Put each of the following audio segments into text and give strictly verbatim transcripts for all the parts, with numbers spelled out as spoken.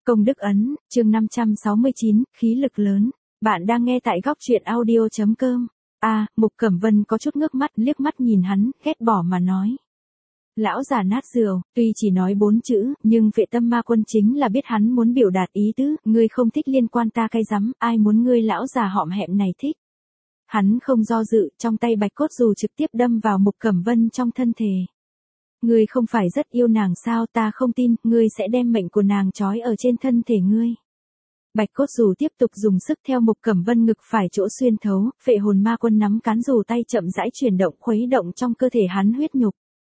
Công đức ấn, chương năm trăm sáu mươi chín, khí lực lớn. Bạn đang nghe tại góc truyện audio chấm com. A, Mục Cẩm Vân có chút ngước mắt, liếc mắt nhìn hắn, ghét bỏ mà nói. Lão già nát rượu, tuy chỉ nói bốn chữ, nhưng Vệ Tâm Ma Quân chính là biết hắn muốn biểu đạt ý tứ, ngươi không thích liên quan ta cái rắm, ai muốn ngươi lão già hõm hẹm này thích. Hắn không do dự, trong tay bạch cốt dù trực tiếp đâm vào Mục Cẩm Vân trong thân thể. Ngươi không phải rất yêu nàng sao, ta không tin, ngươi sẽ đem mệnh của nàng trói ở trên thân thể ngươi. Bạch cốt dù tiếp tục dùng sức theo Mục Cẩm Vân ngực phải chỗ xuyên thấu, Phệ Hồn Ma Quân nắm cán dù tay chậm rãi chuyển động khuấy động trong cơ thể hắn huyết nhục.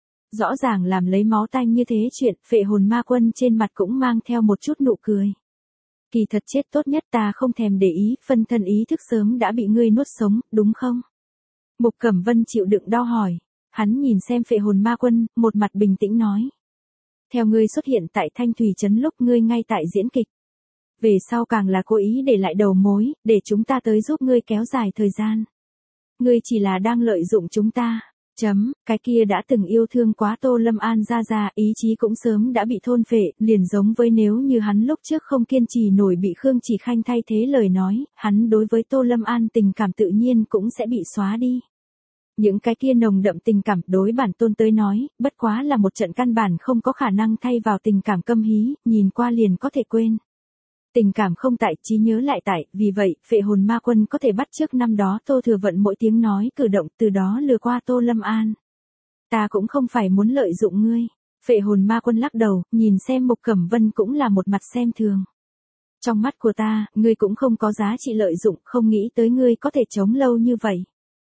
Rõ ràng làm lấy máu tanh như thế chuyện, Phệ Hồn Ma Quân trên mặt cũng mang theo một chút nụ cười. Kỳ thật chết tốt nhất, ta không thèm để ý, phân thân ý thức sớm đã bị ngươi nuốt sống, đúng không? Mục Cẩm Vân chịu đựng đau hỏi. Hắn nhìn xem Phệ Hồn Ma Quân, một mặt bình tĩnh nói. Theo ngươi xuất hiện tại Thanh Thủy Trấn lúc ngươi ngay tại diễn kịch. Về sau càng là cố ý để lại đầu mối, để chúng ta tới giúp ngươi kéo dài thời gian. Ngươi chỉ là đang lợi dụng chúng ta. Chấm, cái kia đã từng yêu thương quá Tô Lâm An ra ra, ý chí cũng sớm đã bị thôn phệ, liền giống với nếu như hắn lúc trước không kiên trì nổi bị Khương Chỉ Khanh thay thế lời nói, hắn đối với Tô Lâm An tình cảm tự nhiên cũng sẽ bị xóa đi. Những cái kia nồng đậm tình cảm đối bản tôn tới nói, bất quá là một trận căn bản không có khả năng thay vào tình cảm câm hí, nhìn qua liền có thể quên. Tình cảm không tại, trí nhớ lại tại, vì vậy, Phệ Hồn Ma Quân có thể bắt chước năm đó Tô Thừa Vận mỗi tiếng nói cử động, từ đó lừa qua Tô Lâm An. Ta cũng không phải muốn lợi dụng ngươi. Phệ Hồn Ma Quân lắc đầu, nhìn xem Mục Cẩm Vân cũng là một mặt xem thường. Trong mắt của ta, ngươi cũng không có giá trị lợi dụng, không nghĩ tới ngươi có thể chống lâu như vậy.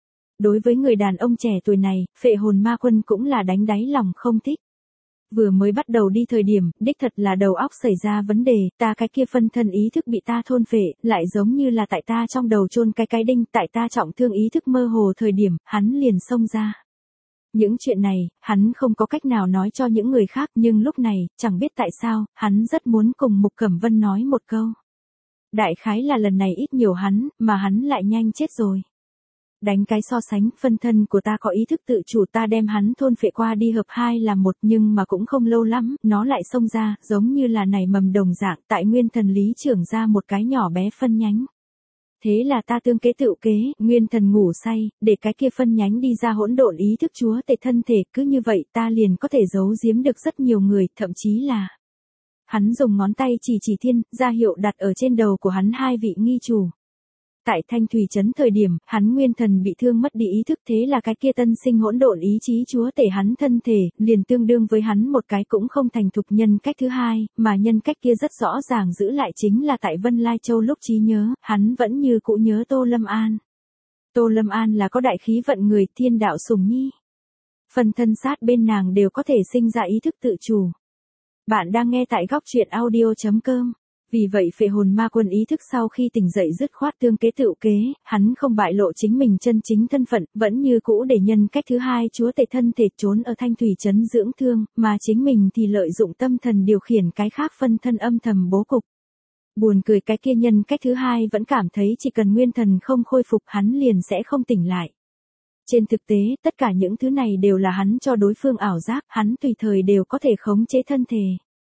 Đối với người đàn ông trẻ tuổi này, Phệ Hồn Ma Quân cũng là đánh đáy lòng không thích. Vừa mới bắt đầu đi thời điểm, đích thật là đầu óc xảy ra vấn đề, ta cái kia phân thân ý thức bị ta thôn phệ, lại giống như là tại ta trong đầu chôn cái cái đinh, tại ta trọng thương ý thức mơ hồ thời điểm, hắn liền xông ra. Những chuyện này, hắn không có cách nào nói cho những người khác, nhưng lúc này, chẳng biết tại sao, hắn rất muốn cùng Mục Cẩm Vân nói một câu. Đại khái là lần này ít nhiều hắn, mà hắn lại nhanh chết rồi. Đánh cái so sánh, phân thân của ta có ý thức tự chủ, ta đem hắn thôn phệ qua đi hợp hai là một, nhưng mà cũng không lâu lắm, nó lại xông ra, giống như là nảy mầm đồng dạng, tại nguyên thần lý trưởng ra một cái nhỏ bé phân nhánh. Thế là ta tương kế tựu kế, nguyên thần ngủ say, để cái kia phân nhánh đi ra hỗn độn ý thức chúa tể thân thể, cứ như vậy ta liền có thể giấu giếm được rất nhiều người, thậm chí là... Hắn dùng ngón tay chỉ chỉ thiên, ra hiệu đặt ở trên đầu của hắn hai vị nghi chủ. Tại Thanh Thủy Trấn thời điểm, hắn nguyên thần bị thương mất đi ý thức, thế là cái kia tân sinh hỗn độn ý chí chúa tể hắn thân thể, liền tương đương với hắn một cái cũng không thành thục nhân cách thứ hai, mà nhân cách kia rất rõ ràng giữ lại chính là tại Vân Lai Châu lúc trí nhớ, hắn vẫn như cũ nhớ Tô Lâm An. Tô Lâm An là có đại khí vận người, thiên đạo sủng nhi. Phần thân sát bên nàng đều có thể sinh ra ý thức tự chủ. Bạn đang nghe tại góc truyện audio chấm com. Vì vậy Phệ Hồn Ma Quân ý thức sau khi tỉnh dậy dứt khoát tương kế tựu kế, hắn không bại lộ chính mình chân chính thân phận, vẫn như cũ để nhân cách thứ hai chúa tể thân thể trốn ở Thanh Thủy Trấn dưỡng thương, mà chính mình thì lợi dụng tâm thần điều khiển cái khác phân thân âm thầm bố cục. Buồn cười, cái kia nhân cách thứ hai vẫn cảm thấy chỉ cần nguyên thần không khôi phục hắn liền sẽ không tỉnh lại. Trên thực tế, tất cả những thứ này đều là hắn cho đối phương ảo giác, hắn tùy thời đều có thể khống chế thân thể.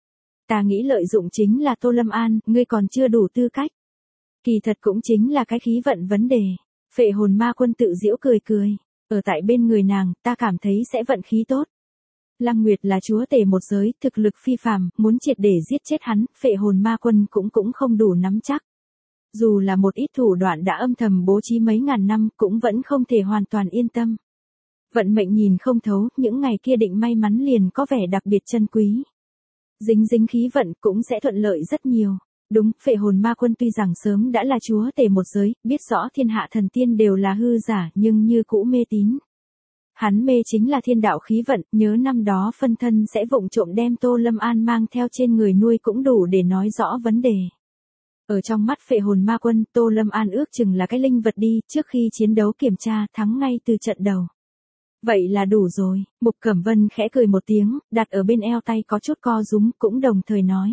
Ta nghĩ lợi dụng chính là Tô Lâm An, ngươi còn chưa đủ tư cách. Kỳ thật cũng chính là cái khí vận vấn đề. Phệ Hồn Ma Quân tự giễu cười cười. Ở tại bên người nàng, ta cảm thấy sẽ vận khí tốt. Lăng Nguyệt là chúa tể một giới, thực lực phi phàm, muốn triệt để giết chết hắn, Phệ Hồn Ma Quân cũng cũng không đủ nắm chắc. Dù là một ít thủ đoạn đã âm thầm bố trí mấy ngàn năm, cũng vẫn không thể hoàn toàn yên tâm. Vận mệnh nhìn không thấu, những ngày kia định may mắn liền có vẻ đặc biệt chân quý. Dính dính khí vận cũng sẽ thuận lợi rất nhiều. Đúng, Phệ Hồn Ma Quân tuy rằng sớm đã là chúa tể một giới, biết rõ thiên hạ thần tiên đều là hư giả, nhưng như cũ mê tín. Hắn mê chính là thiên đạo khí vận, nhớ năm đó phân thân sẽ vụng trộm đem Tô Lâm An mang theo trên người nuôi cũng đủ để nói rõ vấn đề. Ở trong mắt Phệ Hồn Ma Quân, Tô Lâm An ước chừng là cái linh vật đi, trước khi chiến đấu kiểm tra, thắng ngay từ trận đầu. Vậy là đủ rồi, Mục Cẩm Vân khẽ cười một tiếng, đặt ở bên eo tay có chút co rúm, cũng đồng thời nói.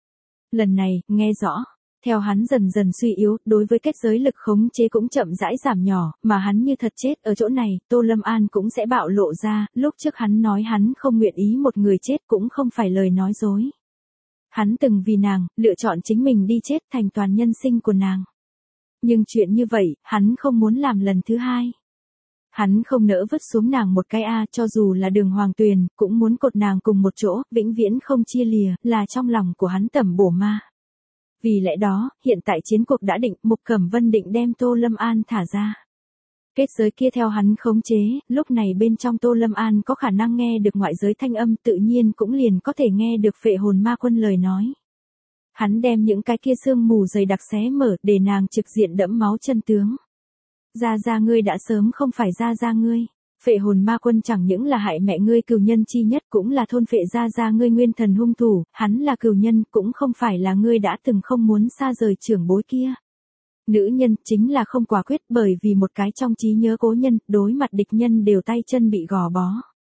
Lần này, nghe rõ, theo hắn dần dần suy yếu, đối với kết giới lực khống chế cũng chậm rãi giảm nhỏ, mà hắn như thật chết ở chỗ này, Tô Lâm An cũng sẽ bạo lộ ra, lúc trước hắn nói hắn không nguyện ý một người chết cũng không phải lời nói dối. Hắn từng vì nàng, lựa chọn chính mình đi chết thành toàn nhân sinh của nàng. Nhưng chuyện như vậy, hắn không muốn làm lần thứ hai. Hắn không nỡ vứt xuống nàng một cái A, cho dù là Đường Hoàng Tuyền, cũng muốn cột nàng cùng một chỗ, vĩnh viễn không chia lìa, là trong lòng của hắn tẩm bổ ma. Vì lẽ đó, hiện tại chiến cuộc đã định, Mục Cẩm Vân định đem Tô Lâm An thả ra. Kết giới kia theo hắn khống chế, lúc này bên trong Tô Lâm An có khả năng nghe được ngoại giới thanh âm, tự nhiên cũng liền có thể nghe được Phệ Hồn Ma Quân lời nói. Hắn đem những cái kia sương mù dày đặc xé mở, để nàng trực diện đẫm máu chân tướng. Gia Gia ngươi đã sớm không phải Gia Gia ngươi. Phệ Hồn Ma Quân chẳng những là hại mẹ ngươi cừu nhân chi nhất, cũng là thôn phệ Gia Gia ngươi nguyên thần hung thủ, hắn là cừu nhân, cũng không phải là ngươi đã từng không muốn xa rời trưởng bối kia. Nữ nhân chính là không quả quyết, bởi vì một cái trong trí nhớ cố nhân, đối mặt địch nhân đều tay chân bị gò bó.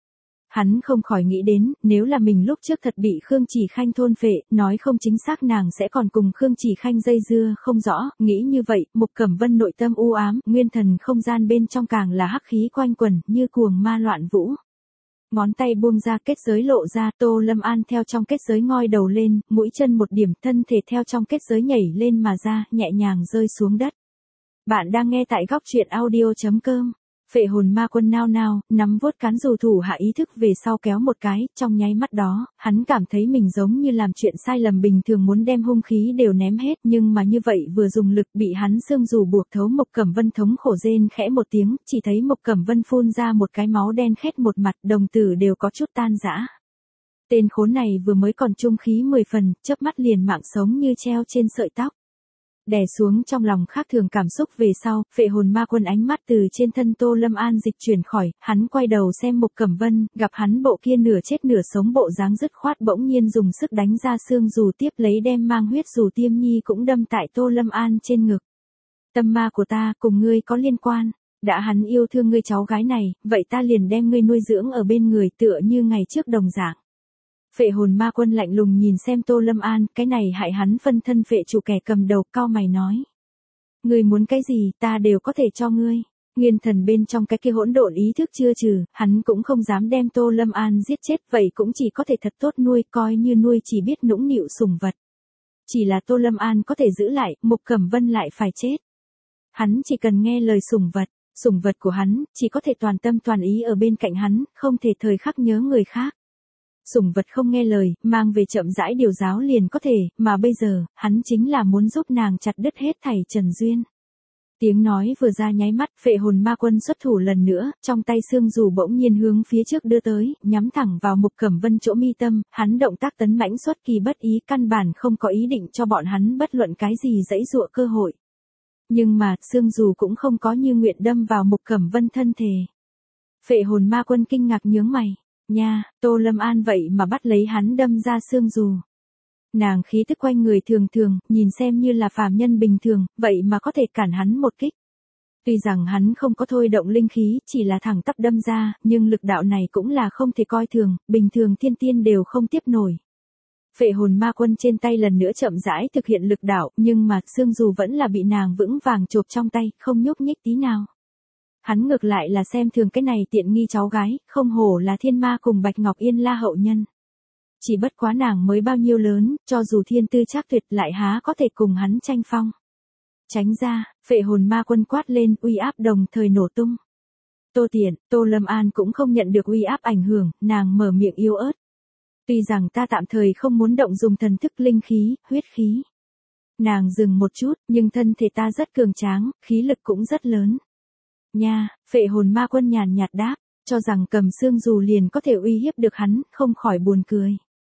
Hắn không khỏi nghĩ đến, nếu là mình lúc trước thật bị Khương Chỉ Khanh thôn phệ, nói không chính xác nàng sẽ còn cùng Khương Chỉ Khanh dây dưa không rõ, nghĩ như vậy, Mục Cẩm Vân nội tâm u ám, nguyên thần không gian bên trong càng là hắc khí quanh quẩn, như cuồng ma loạn vũ. Ngón tay buông ra, kết giới lộ ra, Tô Lâm An theo trong kết giới ngoi đầu lên, mũi chân một điểm, thân thể theo trong kết giới nhảy lên mà ra, nhẹ nhàng rơi xuống đất. Bạn đang nghe tại góc truyện audio chấm com. Phệ Hồn Ma Quân nao nao, nắm vuốt cán dù thủ hạ ý thức về sau kéo một cái, trong nháy mắt đó, hắn cảm thấy mình giống như làm chuyện sai lầm bình thường, muốn đem hung khí đều ném hết, nhưng mà như vậy vừa dùng lực bị hắn xương dù buộc thấu. Mục Cẩm Vân thống khổ rên khẽ một tiếng, chỉ thấy Mục Cẩm Vân phun ra một cái máu đen khét một mặt, đồng tử đều có chút tan rã. Tên khốn này vừa mới còn trung khí mười phần, chớp mắt liền mạng sống như treo trên sợi tóc. Đè xuống trong lòng khác thường cảm xúc về sau, Phệ Hồn Ma Quân ánh mắt từ trên thân Tô Lâm An dịch chuyển khỏi, hắn quay đầu xem Mục Cẩm Vân, gặp hắn bộ kia nửa chết nửa sống bộ dáng dứt khoát, bỗng nhiên dùng sức đánh ra xương dù, tiếp lấy đem mang huyết dù tiêm nhi cũng đâm tại Tô Lâm An trên ngực. Tâm ma của ta, cùng ngươi có liên quan, đã hắn yêu thương ngươi cháu gái này, vậy ta liền đem ngươi nuôi dưỡng ở bên người, tựa như ngày trước đồng dạng. Phệ Hồn Ma Quân lạnh lùng nhìn xem Tô Lâm An, cái này hại hắn phân thân phệ chủ kẻ cầm đầu, cau mày nói. Ngươi muốn cái gì, ta đều có thể cho ngươi. Nguyên thần bên trong cái kia hỗn độn ý thức chưa trừ, hắn cũng không dám đem Tô Lâm An giết chết, vậy cũng chỉ có thể thật tốt nuôi, coi như nuôi chỉ biết nũng nịu sủng vật. Chỉ là Tô Lâm An có thể giữ lại, Mục Cẩm Vân lại phải chết. Hắn chỉ cần nghe lời sủng vật, sủng vật của hắn, chỉ có thể toàn tâm toàn ý ở bên cạnh hắn, không thể thời khắc nhớ người khác. Sủng vật không nghe lời, mang về chậm rãi điều giáo liền có thể, mà bây giờ, hắn chính là muốn giúp nàng chặt đứt hết thảy trần duyên. Tiếng nói vừa ra nháy mắt, Phệ Hồn Ma Quân xuất thủ lần nữa, trong tay xương dù bỗng nhiên hướng phía trước đưa tới, nhắm thẳng vào Mục Cẩm Vân chỗ mi tâm, hắn động tác tấn mãnh xuất kỳ bất ý, căn bản không có ý định cho bọn hắn bất luận cái gì dãy dụa cơ hội. Nhưng mà, xương dù cũng không có như nguyện đâm vào Mục Cẩm Vân thân thể. Phệ Hồn Ma Quân kinh ngạc nhướng mày. Nha, Tô Lâm An vậy mà bắt lấy hắn đâm ra xương dù. Nàng khí tức quanh người thường thường, nhìn xem như là phàm nhân bình thường, vậy mà có thể cản hắn một kích. Tuy rằng hắn không có thôi động linh khí, chỉ là thẳng tắp đâm ra, nhưng lực đạo này cũng là không thể coi thường, bình thường thiên tiên đều không tiếp nổi. Phệ Hồn Ma Quân trên tay lần nữa chậm rãi thực hiện lực đạo, nhưng mà xương dù vẫn là bị nàng vững vàng chộp trong tay, không nhúc nhích tí nào. Hắn ngược lại là xem thường cái này tiện nghi cháu gái, không hổ là thiên ma cùng Bạch Ngọc Yên La hậu nhân. Chỉ bất quá nàng mới bao nhiêu lớn, cho dù thiên tư chắc tuyệt lại há có thể cùng hắn tranh phong. Tránh ra, Phệ Hồn Ma Quân quát lên, uy áp đồng thời nổ tung. Tô Tiện, Tô Lâm An cũng không nhận được uy áp ảnh hưởng, nàng mở miệng yếu ớt. Tuy rằng ta tạm thời không muốn động dùng thần thức linh khí, huyết khí. Nàng dừng một chút, nhưng thân thể ta rất cường tráng, khí lực cũng rất lớn. Nha, Phệ Hồn Ma Quân nhàn nhạt đáp, cho rằng cầm xương dù liền có thể uy hiếp được hắn, không khỏi buồn cười.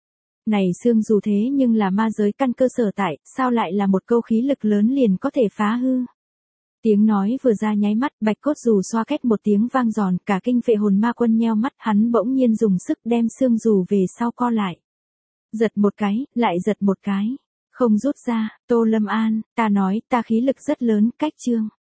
Này xương dù thế nhưng là ma giới căn cơ sở tại, sao lại là một câu khí lực lớn liền có thể phá hư. Tiếng nói vừa ra nháy mắt, bạch cốt dù xoa két một tiếng vang giòn, cả kinh Phệ Hồn Ma Quân nheo mắt, hắn bỗng nhiên dùng sức đem xương dù về sau co lại. Giật một cái, lại giật một cái. Không rút ra, Tô Lâm An, ta nói, ta khí lực rất lớn, cách chương.